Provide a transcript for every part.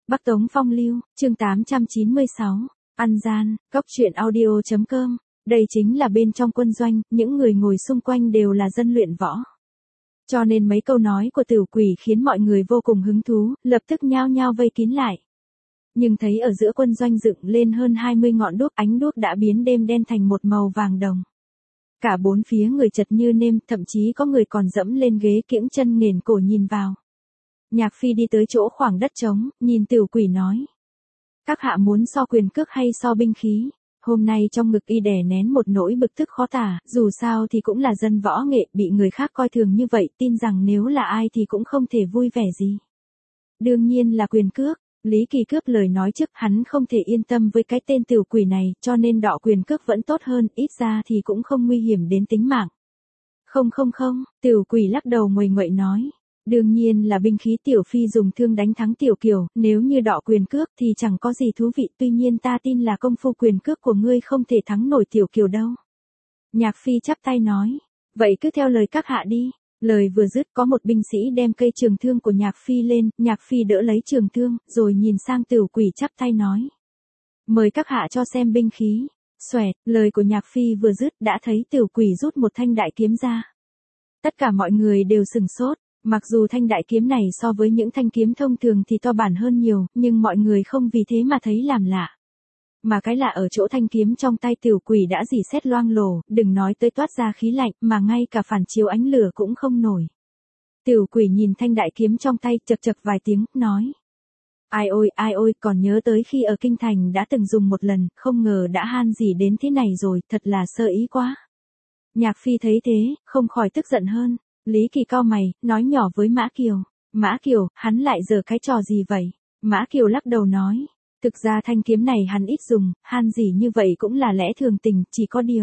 Bắc Tống Phong Lưu, chương 896, Ăn gian, Cốc truyện audio.com. Đây chính là bên trong quân doanh, những người ngồi xung quanh đều là dân luyện võ. Cho nên mấy câu nói của Tử Quỷ khiến mọi người vô cùng hứng thú, lập tức nhao nhao vây kín lại. Nhưng thấy ở giữa quân doanh dựng lên hơn 20 ngọn đuốc, ánh đuốc đã biến đêm đen thành một màu vàng đồng. Cả bốn phía người chật như nêm, thậm chí có người còn dẫm lên ghế kiễng chân nghển cổ nhìn vào. Nhạc Phi đi tới chỗ khoảng đất trống, nhìn Tử Quỷ nói. Các hạ muốn so quyền cước hay so binh khí? Hôm nay trong ngực y đè nén một nỗi bực tức khó tả, dù sao thì cũng là dân võ nghệ, bị người khác coi thường như vậy, tin rằng nếu là ai thì cũng không thể vui vẻ gì. Đương nhiên là quyền cước. Lý Kỳ cướp lời nói trước, hắn không thể yên tâm với cái tên Tử Quỷ này, cho nên đọ quyền cước vẫn tốt hơn, ít ra thì cũng không nguy hiểm đến tính mạng. Không, Tử Quỷ lắc đầu nguầy nguậy nói. Đương nhiên là binh khí, Tiểu Phi dùng thương đánh thắng Tiểu Kiều, nếu như đọ quyền cước thì chẳng có gì thú vị, tuy nhiên ta tin là công phu quyền cước của ngươi không thể thắng nổi Tiểu Kiều đâu. Nhạc Phi chắp tay nói, vậy cứ theo lời các hạ đi. Lời vừa dứt, có một binh sĩ đem cây trường thương của Nhạc Phi lên, Nhạc Phi đỡ lấy trường thương, rồi nhìn sang Tử Quỷ chắp tay nói. Mời các hạ cho xem binh khí. Xoẹt, lời của Nhạc Phi vừa dứt đã thấy Tử Quỷ rút một thanh đại kiếm ra. Tất cả mọi người đều sửng sốt. Mặc dù thanh đại kiếm này so với những thanh kiếm thông thường thì to bản hơn nhiều, nhưng mọi người không vì thế mà thấy làm lạ. Mà cái lạ ở chỗ thanh kiếm trong tay Tử Quỷ đã rỉ sét loang lổ, đừng nói tới toát ra khí lạnh, mà ngay cả phản chiếu ánh lửa cũng không nổi. Tử Quỷ nhìn thanh đại kiếm trong tay, chậc chậc vài tiếng, nói. Ai ôi, còn nhớ tới khi ở Kinh Thành đã từng dùng một lần, không ngờ đã han gì đến thế này rồi, thật là sơ ý quá. Nhạc Phi thấy thế, không khỏi tức giận hơn. Lý Kỳ cau mày, nói nhỏ với Mã Kiều. Mã Kiều, hắn lại giở cái trò gì vậy? Mã Kiều lắc đầu nói. Thực ra thanh kiếm này hắn ít dùng, han gì như vậy cũng là lẽ thường tình, chỉ có điều.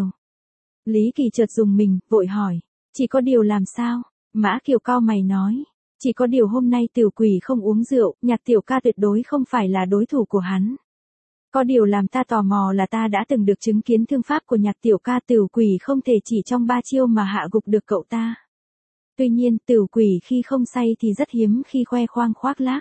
Lý Kỳ chợt dùng mình, vội hỏi. Chỉ có điều làm sao? Mã Kiều cau mày nói. Chỉ có điều hôm nay Tử Quỷ không uống rượu, Nhạc tiểu ca tuyệt đối không phải là đối thủ của hắn. Có điều làm ta tò mò là ta đã từng được chứng kiến thương pháp của Nhạc tiểu ca, Tử Quỷ không thể chỉ trong 3 chiêu mà hạ gục được cậu ta. Tuy nhiên, Tử Quỷ khi không say thì rất hiếm khi khoe khoang khoác lác.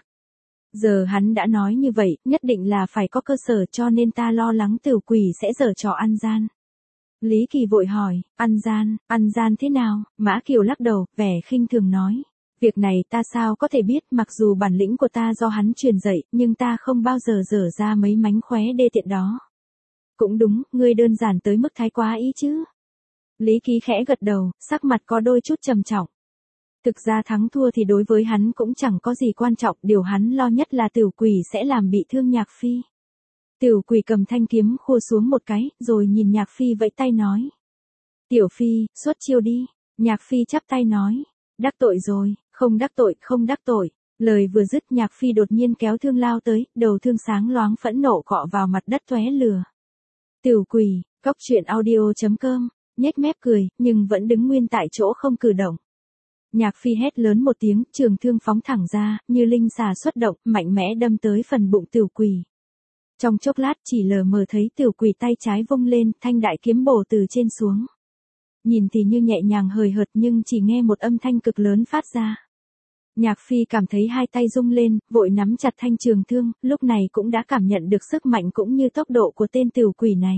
Giờ hắn đã nói như vậy, nhất định là phải có cơ sở, cho nên ta lo lắng Tử Quỷ sẽ giở trò ăn gian. Lý Kỳ vội hỏi, ăn gian thế nào? Mã Kiều lắc đầu, vẻ khinh thường nói. Việc này ta sao có thể biết, mặc dù bản lĩnh của ta do hắn truyền dạy, nhưng ta không bao giờ dở ra mấy mánh khóe đê tiện đó. Cũng đúng, ngươi đơn giản tới mức thái quá ý chứ. Lý Kỳ khẽ gật đầu, sắc mặt có đôi chút trầm trọng. Thực ra thắng thua thì đối với hắn cũng chẳng có gì quan trọng, điều hắn lo nhất là Tử Quỷ sẽ làm bị thương Nhạc Phi. Tử Quỷ cầm thanh kiếm khua xuống một cái, rồi nhìn Nhạc Phi vẫy tay nói. Tiểu Phi, xuất chiêu đi. Nhạc Phi chắp tay nói. Đắc tội rồi, không đắc tội. Lời vừa dứt, Nhạc Phi đột nhiên kéo thương lao tới, đầu thương sáng loáng phẫn nộ cọ vào mặt đất tóe lửa. Tử Quỷ, Cốc truyện audio.com, nhếch mép cười, nhưng vẫn đứng nguyên tại chỗ không cử động. Nhạc Phi hét lớn một tiếng, trường thương phóng thẳng ra, như linh xà xuất động, mạnh mẽ đâm tới phần bụng Tử Quỷ. Trong chốc lát chỉ lờ mờ thấy Tử Quỷ tay trái vung lên, thanh đại kiếm bổ từ trên xuống. Nhìn thì như nhẹ nhàng hời hợt, nhưng chỉ nghe một âm thanh cực lớn phát ra. Nhạc Phi cảm thấy hai tay rung lên, vội nắm chặt thanh trường thương, lúc này cũng đã cảm nhận được sức mạnh cũng như tốc độ của tên Tử Quỷ này.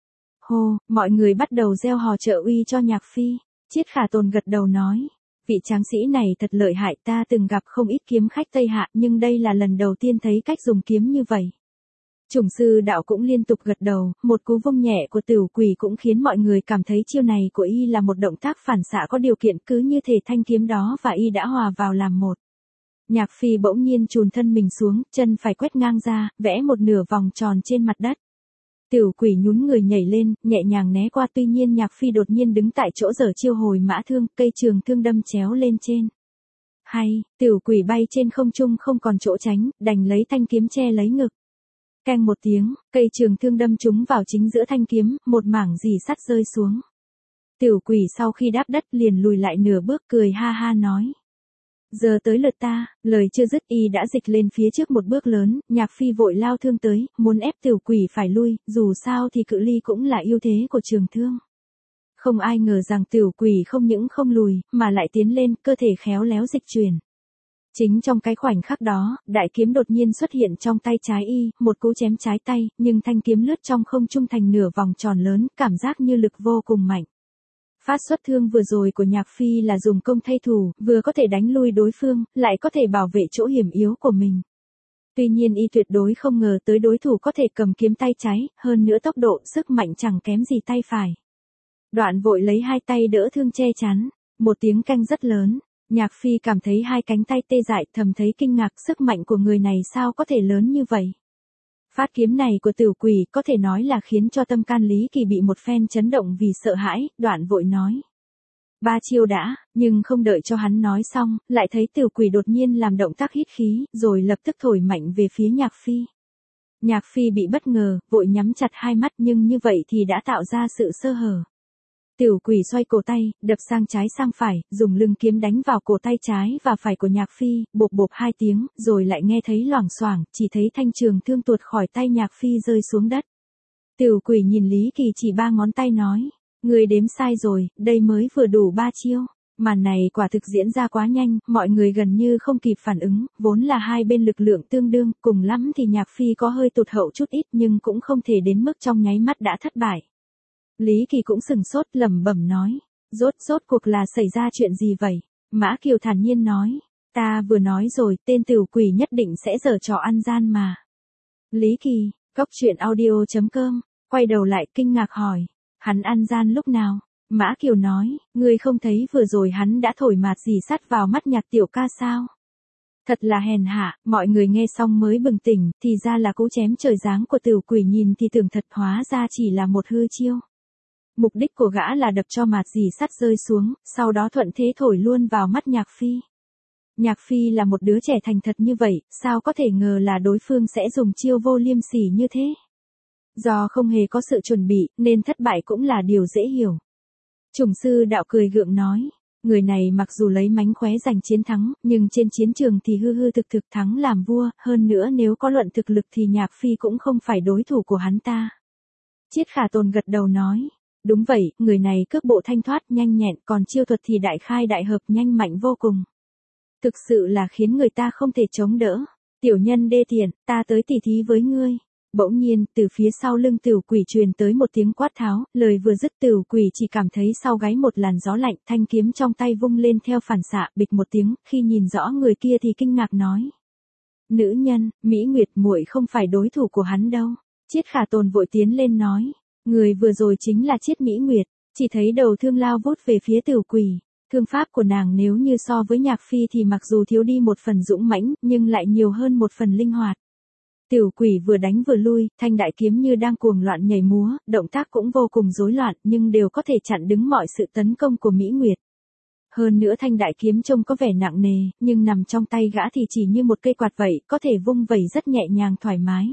Hô, mọi người bắt đầu reo hò trợ uy cho Nhạc Phi. Chiết Khả Tồn gật đầu nói. Vị tráng sĩ này thật lợi hại, ta từng gặp không ít kiếm khách Tây Hạ, nhưng đây là lần đầu tiên thấy cách dùng kiếm như vậy. Chủng sư đạo cũng liên tục gật đầu, một cú vung nhẹ của Tử Quỷ cũng khiến mọi người cảm thấy chiêu này của y là một động tác phản xạ có điều kiện, cứ như thể thanh kiếm đó và y đã hòa vào làm một. Nhạc Phi bỗng nhiên chùn thân mình xuống, chân phải quét ngang ra, vẽ một nửa vòng tròn trên mặt đất. Tử Quỷ nhún người nhảy lên, nhẹ nhàng né qua, tuy nhiên Nhạc Phi đột nhiên đứng tại chỗ giở chiêu hồi mã thương, cây trường thương đâm chéo lên trên. Hay, Tử Quỷ bay trên không trung không còn chỗ tránh, đành lấy thanh kiếm che lấy ngực. Keng một tiếng, cây trường thương đâm trúng vào chính giữa thanh kiếm, một mảng rỉ sắt rơi xuống. Tử Quỷ sau khi đáp đất liền lùi lại nửa bước, cười ha ha nói. Giờ tới lượt ta, lời chưa dứt y đã dịch lên phía trước một bước lớn, Nhạc Phi vội lao thương tới, muốn ép Tử Quỷ phải lui, dù sao thì cự ly cũng là ưu thế của trường thương. Không ai ngờ rằng Tử Quỷ không những không lùi, mà lại tiến lên, cơ thể khéo léo dịch chuyển. Chính trong cái khoảnh khắc đó, đại kiếm đột nhiên xuất hiện trong tay trái y, một cú chém trái tay, nhưng thanh kiếm lướt trong không trung thành nửa vòng tròn lớn, cảm giác như lực vô cùng mạnh. Phát xuất thương vừa rồi của Nhạc Phi là dùng công thay thủ, vừa có thể đánh lui đối phương, lại có thể bảo vệ chỗ hiểm yếu của mình. Tuy nhiên y tuyệt đối không ngờ tới đối thủ có thể cầm kiếm tay trái, hơn nữa tốc độ, sức mạnh chẳng kém gì tay phải. Đoạn vội lấy hai tay đỡ thương che chắn, một tiếng canh rất lớn, Nhạc Phi cảm thấy hai cánh tay tê dại, thầm thấy kinh ngạc, sức mạnh của người này sao có thể lớn như vậy. Phát kiếm này của Tiểu Quỷ có thể nói là khiến cho tâm can Lý Kỳ bị một phen chấn động vì sợ hãi, đoạn vội nói. 3 chiêu đã, nhưng không đợi cho hắn nói xong, lại thấy Tiểu Quỷ đột nhiên làm động tác hít khí, rồi lập tức thổi mạnh về phía Nhạc Phi. Nhạc Phi bị bất ngờ, vội nhắm chặt hai mắt, nhưng như vậy thì đã tạo ra sự sơ hở. Tiểu Quỷ xoay cổ tay, đập sang trái sang phải, dùng lưng kiếm đánh vào cổ tay trái và phải của Nhạc Phi, bộp bộp hai tiếng, rồi lại nghe thấy loảng xoảng, chỉ thấy thanh trường thương tuột khỏi tay Nhạc Phi rơi xuống đất. Tiểu Quỷ nhìn Lý Kỳ chỉ 3 ngón tay nói, người đếm sai rồi, đây mới vừa đủ 3 chiêu. Màn này quả thực diễn ra quá nhanh, mọi người gần như không kịp phản ứng, vốn là hai bên lực lượng tương đương, cùng lắm thì Nhạc Phi có hơi tụt hậu chút ít nhưng cũng không thể đến mức trong nháy mắt đã thất bại. Lý Kỳ cũng sừng sốt, lẩm bẩm nói, rốt cuộc là xảy ra chuyện gì vậy? Mã Kiều thản nhiên nói, ta vừa nói rồi, tên Tiểu Quỷ nhất định sẽ giở trò ăn gian mà. Lý Kỳ, coctruyện.audio.com, quay đầu lại kinh ngạc hỏi, hắn ăn gian lúc nào? Mã Kiều nói, ngươi không thấy vừa rồi hắn đã thổi mạt dì sắt vào mắt Nhạc tiểu ca sao? Thật là hèn hạ, mọi người nghe xong mới bừng tỉnh, thì ra là cú chém trời giáng của Tiểu Quỷ, nhìn thì tưởng thật, hóa ra chỉ là một hư chiêu. Mục đích của gã là đập cho mạt dì sắt rơi xuống, sau đó thuận thế thổi luôn vào mắt Nhạc Phi. Nhạc Phi là một đứa trẻ thành thật như vậy, sao có thể ngờ là đối phương sẽ dùng chiêu vô liêm sỉ như thế? Do không hề có sự chuẩn bị, nên thất bại cũng là điều dễ hiểu. Chủng sư đạo cười gượng nói, người này mặc dù lấy mánh khóe giành chiến thắng, nhưng trên chiến trường thì hư hư thực thực thắng làm vua, hơn nữa nếu có luận thực lực thì Nhạc Phi cũng không phải đối thủ của hắn ta. Chiết Khả Tồn gật đầu nói, đúng vậy, người này cước bộ thanh thoát nhanh nhẹn, còn chiêu thuật thì đại khai đại hợp nhanh mạnh vô cùng. Thực sự là khiến người ta không thể chống đỡ. Tiểu nhân đê tiện, ta tới tỉ thí với ngươi. Bỗng nhiên, từ phía sau lưng Tiểu Quỷ truyền tới một tiếng quát tháo, lời vừa dứt Tiểu Quỷ chỉ cảm thấy sau gáy một làn gió lạnh, thanh kiếm trong tay vung lên theo phản xạ, bịch một tiếng, khi nhìn rõ người kia thì kinh ngạc nói. Nữ nhân, Mỹ Nguyệt muội không phải đối thủ của hắn đâu. Chiết Khả Tồn vội tiến lên nói, người vừa rồi chính là Chiết Mỹ Nguyệt, chỉ thấy đầu thương lao vút về phía Tiểu Quỷ. Thương pháp của nàng nếu như so với Nhạc Phi thì mặc dù thiếu đi một phần dũng mãnh, nhưng lại nhiều hơn một phần linh hoạt. Tiểu Quỷ vừa đánh vừa lui, thanh đại kiếm như đang cuồng loạn nhảy múa, động tác cũng vô cùng rối loạn, nhưng đều có thể chặn đứng mọi sự tấn công của Mỹ Nguyệt. Hơn nữa thanh đại kiếm trông có vẻ nặng nề, nhưng nằm trong tay gã thì chỉ như một cây quạt vậy, có thể vung vẩy rất nhẹ nhàng thoải mái.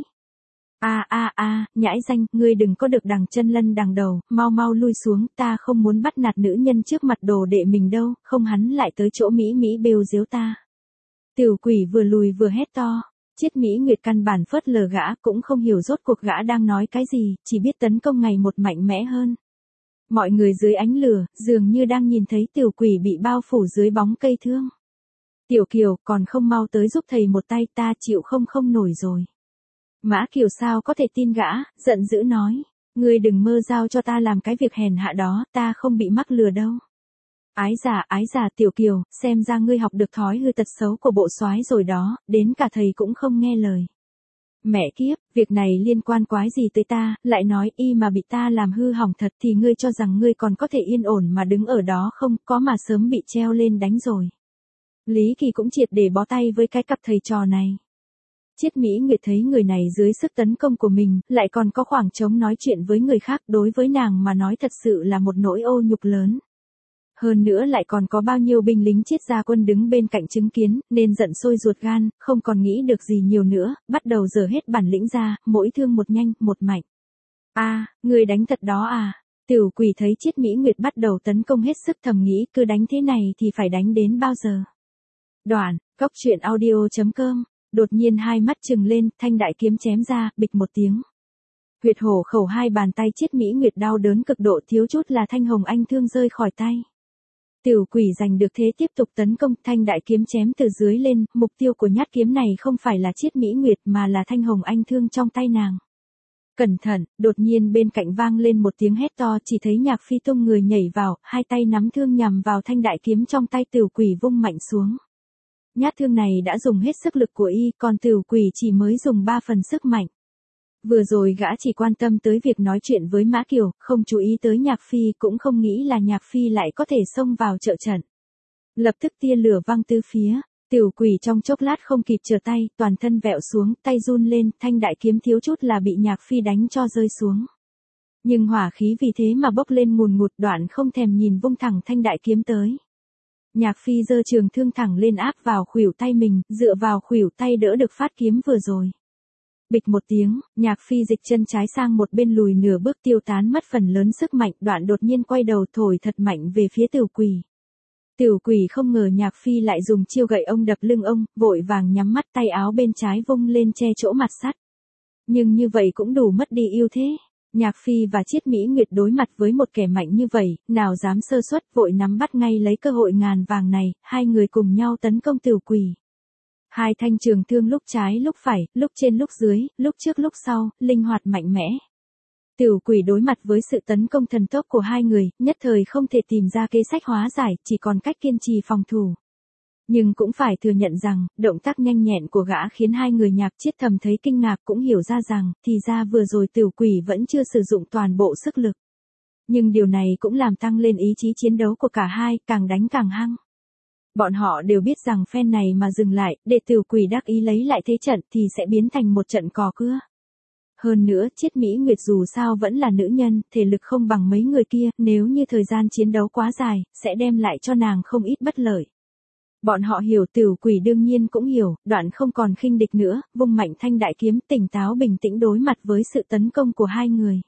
Nhãi danh, ngươi đừng có được đằng chân lân đằng đầu, mau lui xuống, ta không muốn bắt nạt nữ nhân trước mặt đồ đệ mình đâu, không hắn lại tới chỗ Mỹ bêu giếu ta. Tiểu Quỷ vừa lùi vừa hét to. Chiết Mỹ Nguyệt căn bản phớt lờ gã, cũng không hiểu rốt cuộc gã đang nói cái gì, chỉ biết tấn công ngày một mạnh mẽ hơn. Mọi người dưới ánh lửa, dường như đang nhìn thấy Tiểu Quỷ bị bao phủ dưới bóng cây thương. Tiểu Kiều, còn không mau tới giúp thầy một tay, ta chịu không nổi rồi. Mã Kiều sao có thể tin gã, giận dữ nói, ngươi đừng mơ giao cho ta làm cái việc hèn hạ đó, ta không bị mắc lừa đâu. Ái giả Tiểu Kiều, xem ra ngươi học được thói hư tật xấu của bộ soái rồi đó, đến cả thầy cũng không nghe lời. Mẹ kiếp, việc này liên quan quái gì tới ta, lại nói y mà bị ta làm hư hỏng thật thì ngươi cho rằng ngươi còn có thể yên ổn mà đứng ở đó không, có mà sớm bị treo lên đánh rồi. Lý Kỳ cũng triệt để bó tay với cái cặp thầy trò này. Chiết Mỹ Nguyệt thấy người này dưới sức tấn công của mình, lại còn có khoảng trống nói chuyện với người khác, đối với nàng mà nói thật sự là một nỗi ô nhục lớn. Hơn nữa lại còn có bao nhiêu binh lính Chiết gia quân đứng bên cạnh chứng kiến, nên giận sôi ruột gan, không còn nghĩ được gì nhiều nữa, bắt đầu giở hết bản lĩnh ra, mỗi thương một nhanh, một mạnh. Người đánh thật đó à? Tiểu Quỷ thấy Chiết Mỹ Nguyệt bắt đầu tấn công hết sức thầm nghĩ, cứ đánh thế này thì phải đánh đến bao giờ? Đoạn, coctruyện.audio.com, đột nhiên hai mắt trừng lên, thanh đại kiếm chém ra, bịch một tiếng. Huyệt hổ khẩu hai bàn tay Chiết Mỹ Nguyệt đau đớn cực độ, thiếu chút là thanh hồng anh thương rơi khỏi tay. Tiểu quỷ giành được thế tiếp tục tấn công, thanh đại kiếm chém từ dưới lên, mục tiêu của nhát kiếm này không phải là Chiết Mỹ Nguyệt mà là thanh hồng anh thương trong tay nàng. Cẩn thận, đột nhiên bên cạnh vang lên một tiếng hét to, chỉ thấy Nhạc Phi tung người nhảy vào, hai tay nắm thương nhằm vào thanh đại kiếm trong tay tiểu quỷ vung mạnh xuống. Nhát thương này đã dùng hết sức lực của y, còn tiểu quỷ chỉ mới dùng 3 phần sức mạnh. Vừa rồi gã chỉ quan tâm tới việc nói chuyện với Mã Kiều, không chú ý tới Nhạc Phi, cũng không nghĩ là Nhạc Phi lại có thể xông vào trợ trận. Lập tức tia lửa văng tứ phía, tiểu quỷ trong chốc lát không kịp trở tay, toàn thân vẹo xuống, tay run lên, thanh đại kiếm thiếu chút là bị Nhạc Phi đánh cho rơi xuống. Nhưng hỏa khí vì thế mà bốc lên ngùn ngụt, Đoạn không thèm nhìn vung thẳng thanh đại kiếm tới. Nhạc Phi giơ trường thương thẳng lên áp vào khuỷu tay mình, dựa vào khuỷu tay đỡ được phát kiếm vừa rồi. Bịch một tiếng, Nhạc Phi dịch chân trái sang một bên lùi nửa bước, tiêu tán mất phần lớn sức mạnh, Đoạn đột nhiên quay đầu thổi thật mạnh về phía tiểu quỷ. Tiểu quỷ không ngờ Nhạc Phi lại dùng chiêu gậy ông đập lưng ông, vội vàng nhắm mắt, tay áo bên trái vung lên che chỗ mặt sắt. Nhưng như vậy cũng đủ mất đi ưu thế. Nhạc Phi và Chiết Mỹ Nguyệt đối mặt với một kẻ mạnh như vậy, nào dám sơ suất, vội nắm bắt ngay lấy cơ hội ngàn vàng này, hai người cùng nhau tấn công tiểu quỷ. Hai thanh trường thương lúc trái lúc phải, lúc trên lúc dưới, lúc trước lúc sau, linh hoạt mạnh mẽ. Tiểu quỷ đối mặt với sự tấn công thần tốc của hai người, nhất thời không thể tìm ra kế sách hóa giải, chỉ còn cách kiên trì phòng thủ. Nhưng cũng phải thừa nhận rằng, động tác nhanh nhẹn của gã khiến hai người Nhạc Chiết thầm thấy kinh ngạc, cũng hiểu ra rằng, thì ra vừa rồi tiểu quỷ vẫn chưa sử dụng toàn bộ sức lực. Nhưng điều này cũng làm tăng lên ý chí chiến đấu của cả hai, càng đánh càng hăng. Bọn họ đều biết rằng phen này mà dừng lại, để tiểu quỷ đắc ý lấy lại thế trận thì sẽ biến thành một trận cò cưa. Hơn nữa, Chiết Mỹ Nguyệt dù sao vẫn là nữ nhân, thể lực không bằng mấy người kia, nếu như thời gian chiến đấu quá dài, sẽ đem lại cho nàng không ít bất lợi. Bọn họ hiểu, tiểu quỷ đương nhiên cũng hiểu, Đoạn không còn khinh địch nữa, vung mạnh thanh đại kiếm, tỉnh táo bình tĩnh đối mặt với sự tấn công của hai người.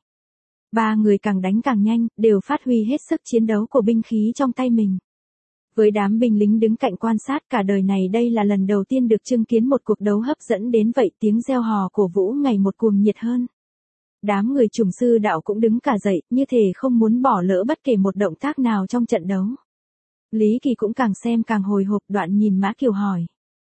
Ba người càng đánh càng nhanh, đều phát huy hết sức chiến đấu của binh khí trong tay mình. Với đám binh lính đứng cạnh quan sát, cả đời này đây là lần đầu tiên được chứng kiến một cuộc đấu hấp dẫn đến vậy, tiếng reo hò cổ vũ ngày một cuồng nhiệt hơn. Đám người Trùng Sư Đạo cũng đứng cả dậy, như thể không muốn bỏ lỡ bất kể một động tác nào trong trận đấu. Lý Kỳ cũng càng xem càng hồi hộp, Đoạn nhìn Mã Kiều hỏi.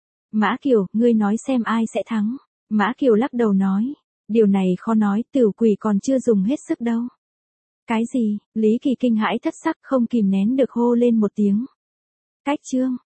Mã Kiều, ngươi nói xem ai sẽ thắng? Mã Kiều lắc đầu nói. Điều này khó nói, tiểu quỷ còn chưa dùng hết sức đâu. Cái gì? Lý Kỳ kinh hãi thất sắc, không kìm nén được hô lên một tiếng. Cách chương.